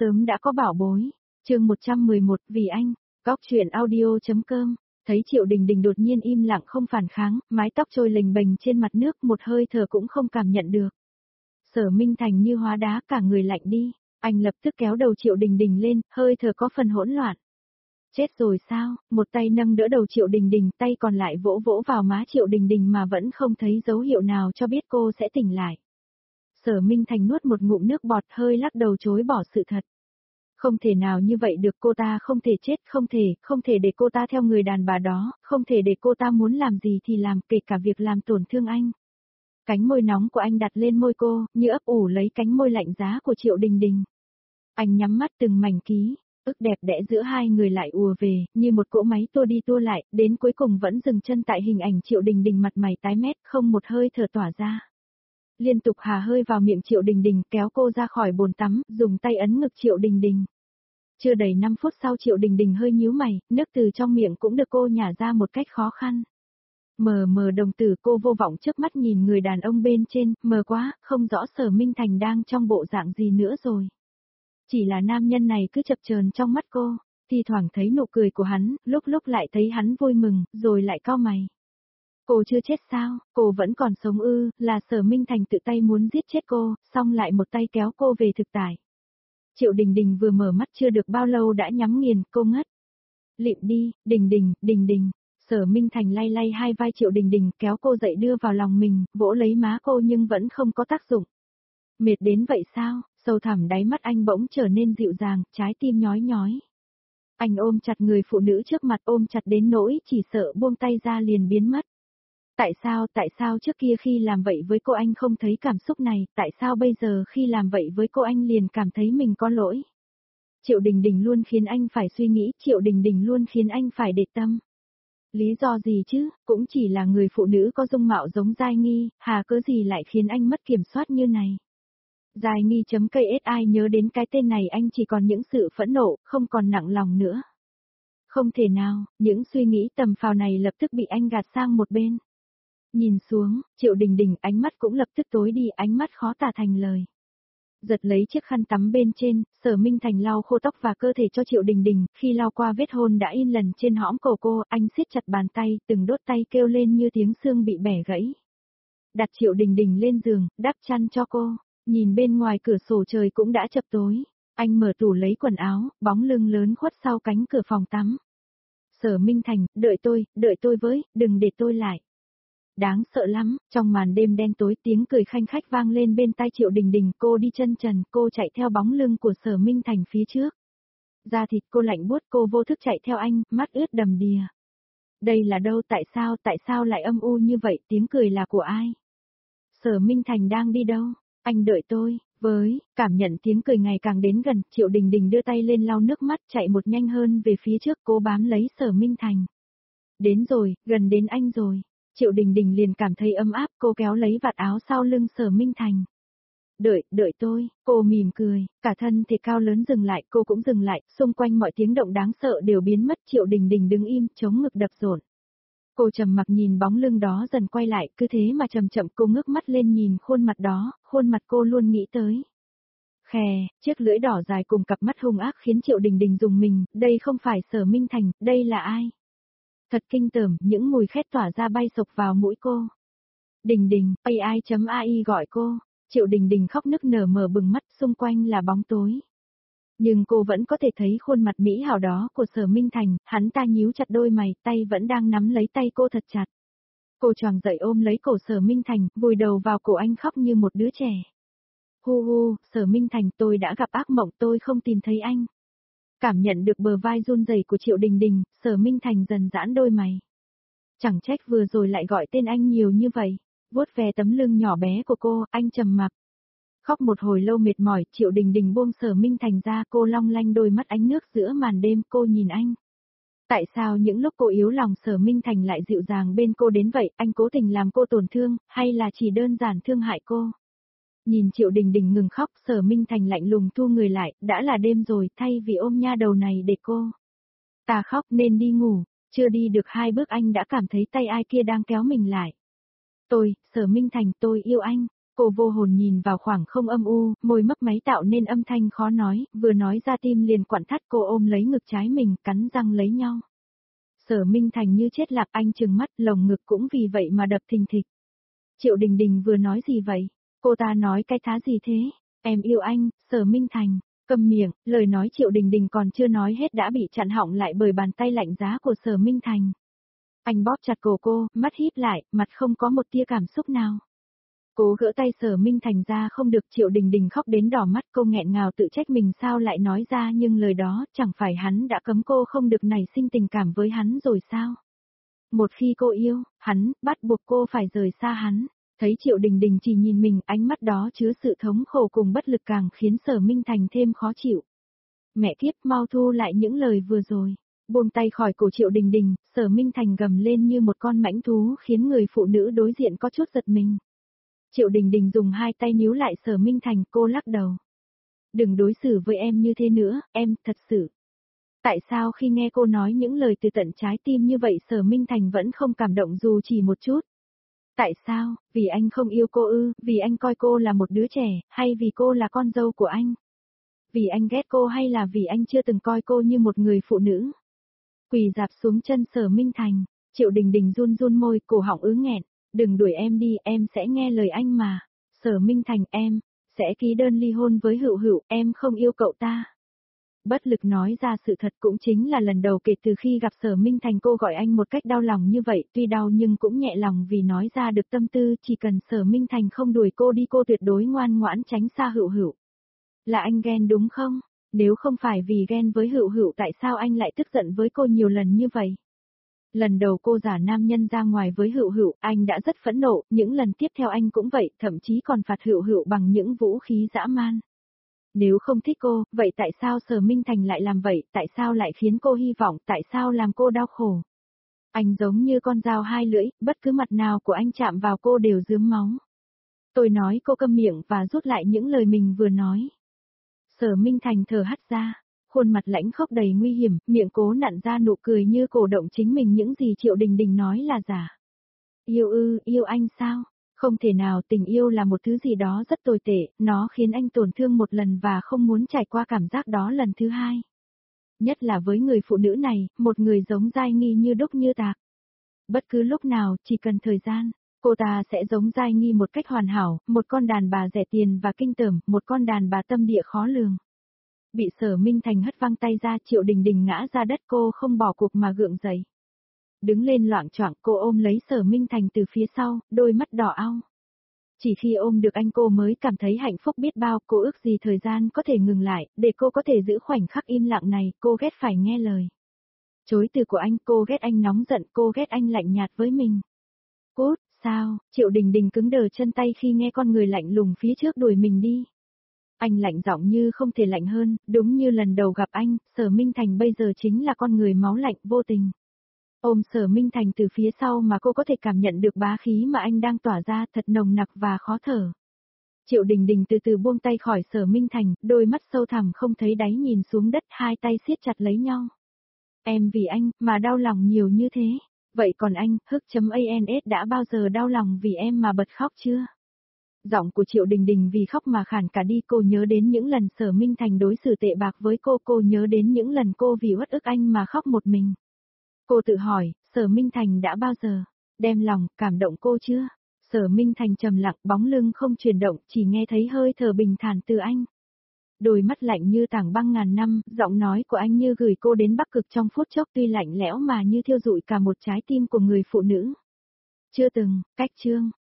sớm đã có bảo bối. Chương 111, vì anh. Góc truyện audio.com. Thấy Triệu Đình Đình đột nhiên im lặng không phản kháng, mái tóc trôi lềnh bềnh trên mặt nước, một hơi thở cũng không cảm nhận được. Sở Minh Thành như hóa đá, cả người lạnh đi. Anh lập tức kéo đầu Triệu Đình Đình lên, hơi thở có phần hỗn loạn. Chết rồi sao? Một tay nâng đỡ đầu Triệu Đình Đình, tay còn lại vỗ vỗ vào má Triệu Đình Đình mà vẫn không thấy dấu hiệu nào cho biết cô sẽ tỉnh lại. Sở Minh Thành nuốt một ngụm nước bọt, hơi lắc đầu chối bỏ sự thật. Không thể nào như vậy được, cô ta không thể chết, không thể để cô ta theo người đàn bà đó, không thể để cô ta muốn làm gì thì làm, kể cả việc làm tổn thương anh. Cánh môi nóng của anh đặt lên môi cô, như ấp ủ lấy cánh môi lạnh giá của Triệu Đình Đình. Anh nhắm mắt, từng mảnh ký ức đẹp đẽ giữa hai người lại ùa về, như một cỗ máy tua đi tua lại, đến cuối cùng vẫn dừng chân tại hình ảnh Triệu Đình Đình mặt mày tái mét, không một hơi thở tỏa ra. Liên tục hà hơi vào miệng Triệu Đình Đình, kéo cô ra khỏi bồn tắm, dùng tay ấn ngực Triệu Đình Đình. Chưa đầy 5 phút sau Triệu Đình Đình hơi nhíu mày, nước từ trong miệng cũng được cô nhả ra một cách khó khăn. Mờ mờ đồng tử, cô vô vọng trước mắt nhìn người đàn ông bên trên, mờ quá, không rõ Sở Minh Thành đang trong bộ dạng gì nữa rồi. Chỉ là nam nhân này cứ chập chờn trong mắt cô, thi thoảng thấy nụ cười của hắn, lúc lại thấy hắn vui mừng, rồi lại cau mày. Cô chưa chết sao, cô vẫn còn sống ư, là Sở Minh Thành tự tay muốn giết chết cô, xong lại một tay kéo cô về thực tại. Triệu Đình Đình vừa mở mắt chưa được bao lâu đã nhắm nghiền, cô ngất. Lịm đi, Đình Đình. Sở Minh Thành lay lay hai vai Triệu Đình Đình, kéo cô dậy đưa vào lòng mình, vỗ lấy má cô nhưng vẫn không có tác dụng. Mệt đến vậy sao? Sâu thẳm đáy mắt anh bỗng trở nên dịu dàng, trái tim nhói nhói. Anh ôm chặt người phụ nữ trước mặt, ôm chặt đến nỗi chỉ sợ buông tay ra liền biến mất. Tại sao trước kia khi làm vậy với cô anh không thấy cảm xúc này, tại sao bây giờ khi làm vậy với cô anh liền cảm thấy mình có lỗi? Triệu Đình Đình luôn khiến anh phải suy nghĩ, Triệu Đình Đình luôn khiến anh phải để tâm. Lý do gì chứ, cũng chỉ là người phụ nữ có dung mạo giống Giai Nghi, hà cớ gì lại khiến anh mất kiểm soát như này? Giai Nghi.ksi nhớ đến cái tên này anh chỉ còn những sự phẫn nộ, không còn nặng lòng nữa. Không thể nào, những suy nghĩ tầm phào này lập tức bị anh gạt sang một bên. Nhìn xuống, Triệu Đình Đình ánh mắt cũng lập tức tối đi, ánh mắt khó tả thành lời. Giật lấy chiếc khăn tắm bên trên, Sở Minh Thành lau khô tóc và cơ thể cho Triệu Đình Đình, khi lau qua vết hôn đã in lần trên hõm cổ cô, anh siết chặt bàn tay, từng đốt tay kêu lên như tiếng xương bị bẻ gãy. Đặt Triệu Đình Đình lên giường, đắp chăn cho cô, nhìn bên ngoài cửa sổ trời cũng đã chập tối, anh mở tủ lấy quần áo, bóng lưng lớn khuất sau cánh cửa phòng tắm. Sở Minh Thành, đợi tôi với, đừng để tôi lại. Đáng sợ lắm, trong màn đêm đen tối tiếng cười khanh khách vang lên bên tai Triệu Đình Đình, cô đi chân trần, cô chạy theo bóng lưng của Sở Minh Thành phía trước. Da thịt cô lạnh buốt, cô vô thức chạy theo anh, mắt ướt đầm đìa. Đây là đâu, tại sao lại âm u như vậy, tiếng cười là của ai? Sở Minh Thành đang đi đâu? Anh đợi tôi, cảm nhận tiếng cười ngày càng đến gần, Triệu Đình Đình đưa tay lên lau nước mắt, chạy một nhanh hơn về phía trước, cố bám lấy Sở Minh Thành. Đến rồi, gần đến anh rồi. Triệu Đình Đình liền cảm thấy ấm áp, cô kéo lấy vạt áo sau lưng Sở Minh Thành. Đợi tôi, cô mỉm cười, cả thân thể cao lớn dừng lại, cô cũng dừng lại, xung quanh mọi tiếng động đáng sợ đều biến mất, Triệu Đình Đình đứng im, chống ngực đập rộn. Cô trầm mặc nhìn bóng lưng đó dần quay lại, cứ thế mà chậm chậm cô ngước mắt lên nhìn khuôn mặt đó, khuôn mặt cô luôn nghĩ tới. Khè, chiếc lưỡi đỏ dài cùng cặp mắt hung ác khiến Triệu Đình Đình rùng mình, đây không phải Sở Minh Thành, đây là ai? Thật kinh tởm, những mùi khét tỏa ra bay sộc vào mũi cô. Đình Đình, AI.ai gọi cô, Triệu Đình Đình khóc nức nở mở bừng mắt, xung quanh là bóng tối. Nhưng cô vẫn có thể thấy khuôn mặt mỹ hảo đó của Sở Minh Thành, hắn ta nhíu chặt đôi mày, tay vẫn đang nắm lấy tay cô thật chặt. Cô choàng dậy ôm lấy cổ Sở Minh Thành, vùi đầu vào cổ anh khóc như một đứa trẻ. Hu, Sở Minh Thành, tôi đã gặp ác mộng, tôi không tìm thấy anh. Cảm nhận được bờ vai run rẩy của Triệu Đình Đình, Sở Minh Thành dần giãn đôi mày. Chẳng trách vừa rồi lại gọi tên anh nhiều như vậy, vuốt ve tấm lưng nhỏ bé của cô, anh trầm mặc. Khóc một hồi lâu mệt mỏi, Triệu Đình Đình buông Sở Minh Thành ra, cô long lanh đôi mắt ánh nước giữa màn đêm, cô nhìn anh. Tại sao những lúc cô yếu lòng Sở Minh Thành lại dịu dàng bên cô đến vậy, anh cố tình làm cô tổn thương, hay là chỉ đơn giản thương hại cô? Nhìn Triệu Đình Đình ngừng khóc, Sở Minh Thành lạnh lùng thu người lại, đã là đêm rồi, thay vì ôm nha đầu này để cô. Ta khóc nên đi ngủ, chưa đi được 2 bước anh đã cảm thấy tay ai kia đang kéo mình lại. Sở Minh Thành, tôi yêu anh. Cô vô hồn nhìn vào khoảng không âm u, môi mấp máy tạo nên âm thanh khó nói, vừa nói ra tim liền quặn thắt, cô ôm lấy ngực trái mình, cắn răng lấy nhau. Sở Minh Thành như chết lặng, anh trừng mắt, lồng ngực cũng vì vậy mà đập thình thịch. Triệu Đình Đình vừa nói gì vậy? Cô ta nói cái thá gì thế? Em yêu anh, Sở Minh Thành. Câm miệng, lời nói Triệu Đình Đình còn chưa nói hết đã bị chặn họng lại bởi bàn tay lạnh giá của Sở Minh Thành. Anh bóp chặt cổ cô, mắt híp lại, mặt không có một tia cảm xúc nào. Cố gỡ tay Sở Minh Thành ra không được, Triệu Đình Đình khóc đến đỏ mắt, cô nghẹn ngào tự trách mình sao lại nói ra, nhưng lời đó chẳng phải hắn đã cấm cô không được nảy sinh tình cảm với hắn rồi sao? Một khi cô yêu, hắn, bắt buộc cô phải rời xa hắn. Thấy Triệu Đình Đình chỉ nhìn mình, ánh mắt đó chứa sự thống khổ cùng bất lực càng khiến Sở Minh Thành thêm khó chịu. Mẹ kiếp, mau thu lại những lời vừa rồi. Buông tay khỏi cổ Triệu Đình Đình, Sở Minh Thành gầm lên như một con mãnh thú khiến người phụ nữ đối diện có chút giật mình. Triệu Đình Đình dùng hai tay níu lại Sở Minh Thành, cô lắc đầu. Đừng đối xử với em như thế nữa, em, thật sự. Tại sao khi nghe cô nói những lời từ tận trái tim như vậy Sở Minh Thành vẫn không cảm động dù chỉ một chút? Tại sao, vì anh không yêu cô ư, vì anh coi cô là một đứa trẻ, hay vì cô là con dâu của anh? Vì anh ghét cô hay là vì anh chưa từng coi cô như một người phụ nữ? Quỳ dạp xuống chân Sở Minh Thành, Triệu Đình Đình run run môi, cổ họng ứ nghẹn. Đừng đuổi em đi, em sẽ nghe lời anh mà. Sở Minh Thành, em sẽ ký đơn ly hôn với Hựu Hựu, em không yêu cậu ta. Bất lực nói ra sự thật, cũng chính là lần đầu kể từ khi gặp Sở Minh Thành cô gọi anh một cách đau lòng như vậy, tuy đau nhưng cũng nhẹ lòng vì nói ra được tâm tư, chỉ cần Sở Minh Thành không đuổi cô đi cô tuyệt đối ngoan ngoãn tránh xa Hựu Hựu. Là anh ghen đúng không? Nếu không phải vì ghen với Hựu Hựu tại sao anh lại tức giận với cô nhiều lần như vậy? Lần đầu cô giả nam nhân ra ngoài với Hựu Hựu, anh đã rất phẫn nộ, những lần tiếp theo anh cũng vậy, thậm chí còn phạt Hựu Hựu bằng những vũ khí dã man. Nếu không thích cô, vậy tại sao Sở Minh Thành lại làm vậy, tại sao lại khiến cô hy vọng, tại sao làm cô đau khổ? Anh giống như con dao hai lưỡi, bất cứ mặt nào của anh chạm vào cô đều rướm máu. Tôi nói cô câm miệng và rút lại những lời mình vừa nói. Sở Minh Thành thở hắt ra, khuôn mặt lãnh khốc đầy nguy hiểm, miệng cố nặn ra nụ cười như cổ động chính mình những gì Triệu Đình Đình nói là giả. Yêu ư, yêu anh sao? Không thể nào, tình yêu là một thứ gì đó rất tồi tệ, nó khiến anh tổn thương một lần và không muốn trải qua cảm giác đó lần thứ hai. Nhất là với người phụ nữ này, một người giống Giai Nghi như đúc như tạc. Bất cứ lúc nào, chỉ cần thời gian, cô ta sẽ giống Giai Nghi một cách hoàn hảo, một con đàn bà rẻ tiền và kinh tởm, một con đàn bà tâm địa khó lường. Bị Sở Minh Thành hất văng tay ra, Triệu Đình Đình ngã ra đất, cô không bỏ cuộc mà gượng dậy. Đứng lên loạng choạng, cô ôm lấy Sở Minh Thành từ phía sau, đôi mắt đỏ au. Chỉ khi ôm được anh cô mới cảm thấy hạnh phúc biết bao, cô ước gì thời gian có thể ngừng lại, để cô có thể giữ khoảnh khắc im lặng này, cô ghét phải nghe lời chối từ của anh, cô ghét anh nóng giận, cô ghét anh lạnh nhạt với mình. Cút, sao? Triệu Đình Đình cứng đờ chân tay khi nghe con người lạnh lùng phía trước đuổi mình đi. Anh lạnh giọng như không thể lạnh hơn, đúng như lần đầu gặp anh, Sở Minh Thành bây giờ chính là con người máu lạnh vô tình. Ôm Sở Minh Thành từ phía sau mà cô có thể cảm nhận được bá khí mà anh đang tỏa ra, thật nồng nặc và khó thở. Triệu Đình Đình từ từ buông tay khỏi Sở Minh Thành, đôi mắt sâu thẳm không thấy đáy nhìn xuống đất, hai tay siết chặt lấy nhau. Em vì anh mà đau lòng nhiều như thế, vậy còn anh, Hức.ans đã bao giờ đau lòng vì em mà bật khóc chưa? Giọng của Triệu Đình Đình vì khóc mà khản cả đi, cô nhớ đến những lần Sở Minh Thành đối xử tệ bạc với cô nhớ đến những lần cô vì uất ức anh mà khóc một mình. Cô tự hỏi, Sở Minh Thành đã bao giờ đem lòng, cảm động cô chưa? Sở Minh Thành trầm lặng, bóng lưng không chuyển động, chỉ nghe thấy hơi thở bình thản từ anh. Đôi mắt lạnh như tảng băng ngàn năm, giọng nói của anh như gửi cô đến Bắc Cực trong phút chốc, tuy lạnh lẽo mà như thiêu rụi cả một trái tim của người phụ nữ. Chưa từng, cách chương.